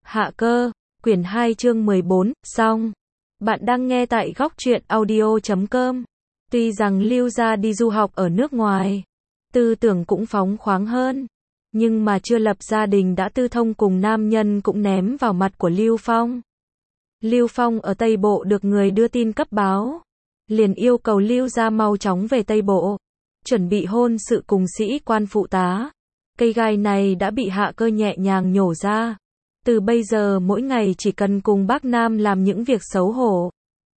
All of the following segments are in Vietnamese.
Hạ cơ, quyển 2 chương 14, xong. Bạn đang nghe tại góc truyện audio.com. Tuy rằng Lưu gia đi du học ở nước ngoài, tư tưởng cũng phóng khoáng hơn, nhưng mà chưa lập gia đình đã tư thông cùng nam nhân cũng ném vào mặt của Lưu Phong. Lưu Phong ở Tây Bộ được người đưa tin cấp báo, liền yêu cầu Lưu gia mau chóng về Tây Bộ, chuẩn bị hôn sự cùng sĩ quan phụ tá. Cây gai này đã bị Hạ cơ nhẹ nhàng nhổ ra. Từ bây giờ mỗi ngày chỉ cần cùng bác Nam làm những việc xấu hổ.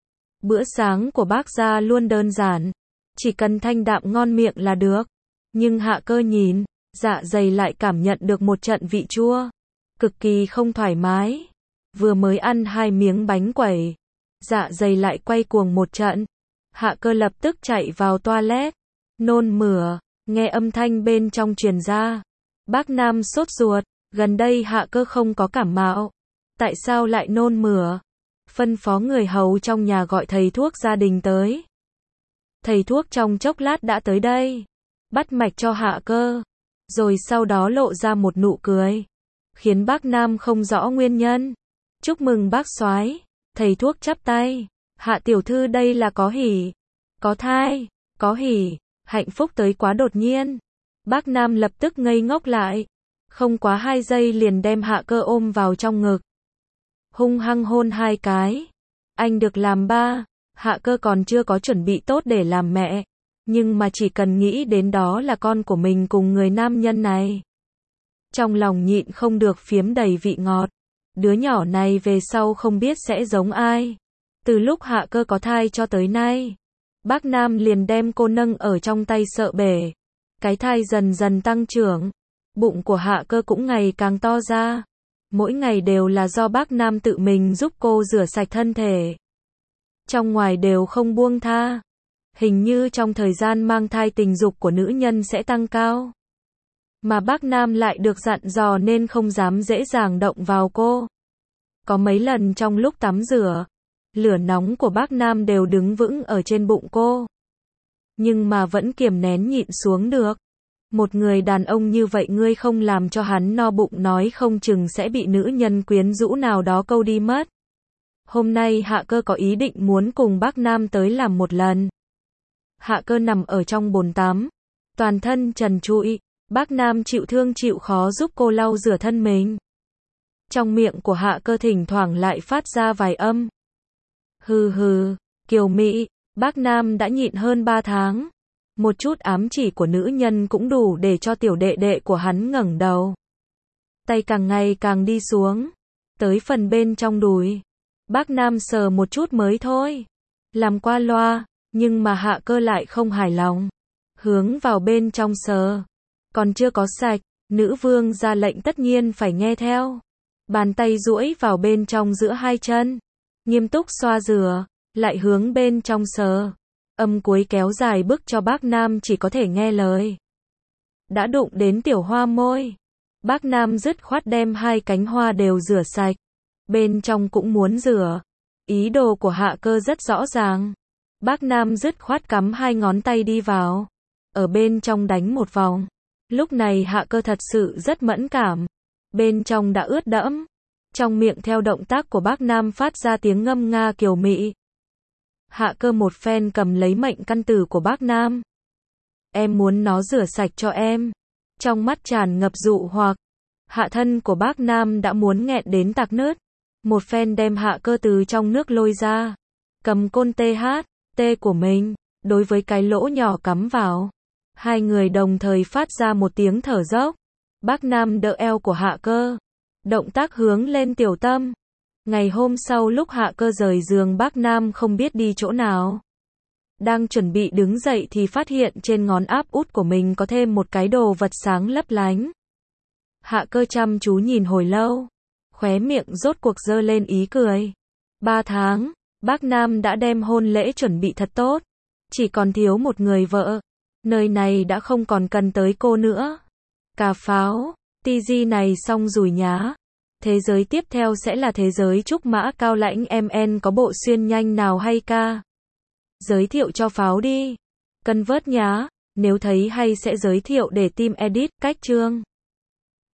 Bữa sáng của bác gia luôn đơn giản, chỉ cần thanh đạm ngon miệng là được. Nhưng Hạ cơ nhìn, dạ dày lại cảm nhận được một trận vị chua, cực kỳ không thoải mái. Vừa mới ăn 2 miếng bánh quẩy, dạ dày lại quay cuồng một trận. Hạ cơ lập tức chạy vào toilet, nôn mửa, nghe âm thanh bên trong truyền ra. Bác Nam sốt ruột, gần đây Hạ cơ không có cảm mạo, tại sao lại nôn mửa? Phân phó người hầu trong nhà gọi thầy thuốc gia đình tới. Thầy thuốc trong chốc lát đã tới đây, bắt mạch cho Hạ cơ, rồi sau đó lộ ra một nụ cười, khiến bác Nam không rõ nguyên nhân. Chúc mừng bác soái. Thầy thuốc chắp tay. Hạ tiểu thư đây là có hỉ, có thai, có hỉ, hạnh phúc tới quá đột nhiên. Bác Nam lập tức ngây ngốc lại, không quá 2 giây liền đem Hạ cơ ôm vào trong ngực, hung hăng hôn 2 cái. Anh được làm ba. Hạ cơ còn chưa có chuẩn bị tốt để làm mẹ, nhưng mà chỉ cần nghĩ đến đó là con của mình cùng người nam nhân này, trong lòng nhịn không được phiếm đầy vị ngọt. Đứa nhỏ này về sau không biết sẽ giống ai. Từ lúc Hạ cơ có thai cho tới nay, bác Nam liền đem cô nâng ở trong tay sợ bể. Cái thai dần dần tăng trưởng, bụng của Hạ cơ cũng ngày càng to ra. Mỗi ngày đều là do bác Nam tự mình giúp cô rửa sạch thân thể, trong ngoài đều không buông tha. Hình như trong thời gian mang thai tình dục của nữ nhân sẽ tăng cao, mà bác Nam lại được dặn dò nên không dám dễ dàng động vào cô. Có mấy lần trong lúc tắm rửa, lửa nóng của bác Nam đều đứng vững ở trên bụng cô, nhưng mà vẫn kiềm nén nhịn xuống được. Một người đàn ông như vậy ngươi không làm cho hắn no bụng nói không chừng sẽ bị nữ nhân quyến rũ nào đó câu đi mất. Hôm nay Hạ cơ có ý định muốn cùng bác Nam tới làm một lần. Hạ cơ nằm ở trong bồn tắm, toàn thân trần trụi, bác Nam chịu thương chịu khó giúp cô lau rửa thân mình. Trong miệng của Hạ cơ thỉnh thoảng lại phát ra vài âm. Hừ hừ, kiều mỹ, bác Nam đã nhịn hơn 3 tháng. Một chút ám chỉ của nữ nhân cũng đủ để cho tiểu đệ đệ của hắn ngẩng đầu. Tay càng ngày càng đi xuống, tới phần bên trong đùi. Bác Nam sờ một chút mới thôi, làm qua loa, nhưng mà Hạ cơ lại không hài lòng. Hướng vào bên trong sờ, còn chưa có sạch, nữ vương ra lệnh tất nhiên phải nghe theo. Bàn tay duỗi vào bên trong giữa 2 chân, nghiêm túc xoa rửa, lại hướng bên trong sờ. Âm cuối kéo dài bức cho bác Nam chỉ có thể nghe lời. Đã đụng đến tiểu hoa môi, bác Nam dứt khoát đem 2 cánh hoa đều rửa sạch, bên trong cũng muốn rửa. Ý đồ của Hạ cơ rất rõ ràng. Bác Nam dứt khoát cắm 2 ngón tay đi vào, ở bên trong đánh một vòng. Lúc này Hạ cơ thật sự rất mẫn cảm, bên trong đã ướt đẫm, trong miệng theo động tác của bác Nam phát ra tiếng ngâm nga kiều mị. Hạ cơ một phen cầm lấy mệnh căn tử của bác Nam. Em muốn nó rửa sạch cho em. Trong mắt tràn ngập dụ hoặc, hạ thân của bác Nam đã muốn nghẹn đến tạc nứt. Một phen đem Hạ cơ từ trong nước lôi ra, cầm côn THT của mình, đối với cái lỗ nhỏ cắm vào. 2 người đồng thời phát ra một tiếng thở dốc. Bác Nam đỡ eo của Hạ cơ, động tác hướng lên tiểu tâm. Ngày hôm sau lúc Hạ cơ rời giường bác Nam không biết đi chỗ nào. Đang chuẩn bị đứng dậy thì phát hiện trên ngón áp út của mình có thêm một cái đồ vật sáng lấp lánh. Hạ cơ chăm chú nhìn hồi lâu, khóe miệng rốt cuộc giơ lên ý cười. 3 tháng, bác Nam đã đem hôn lễ chuẩn bị thật tốt, chỉ còn thiếu một người vợ. Nơi này đã không còn cần tới cô nữa. Cà pháo, TG này xong rồi nhá. Thế giới tiếp theo sẽ là thế giới trúc mã cao lãnh MN có bộ xuyên nhanh nào hay ca? Giới thiệu cho pháo đi. Cân vớt nhá. Nếu thấy hay sẽ giới thiệu để team edit cách chương.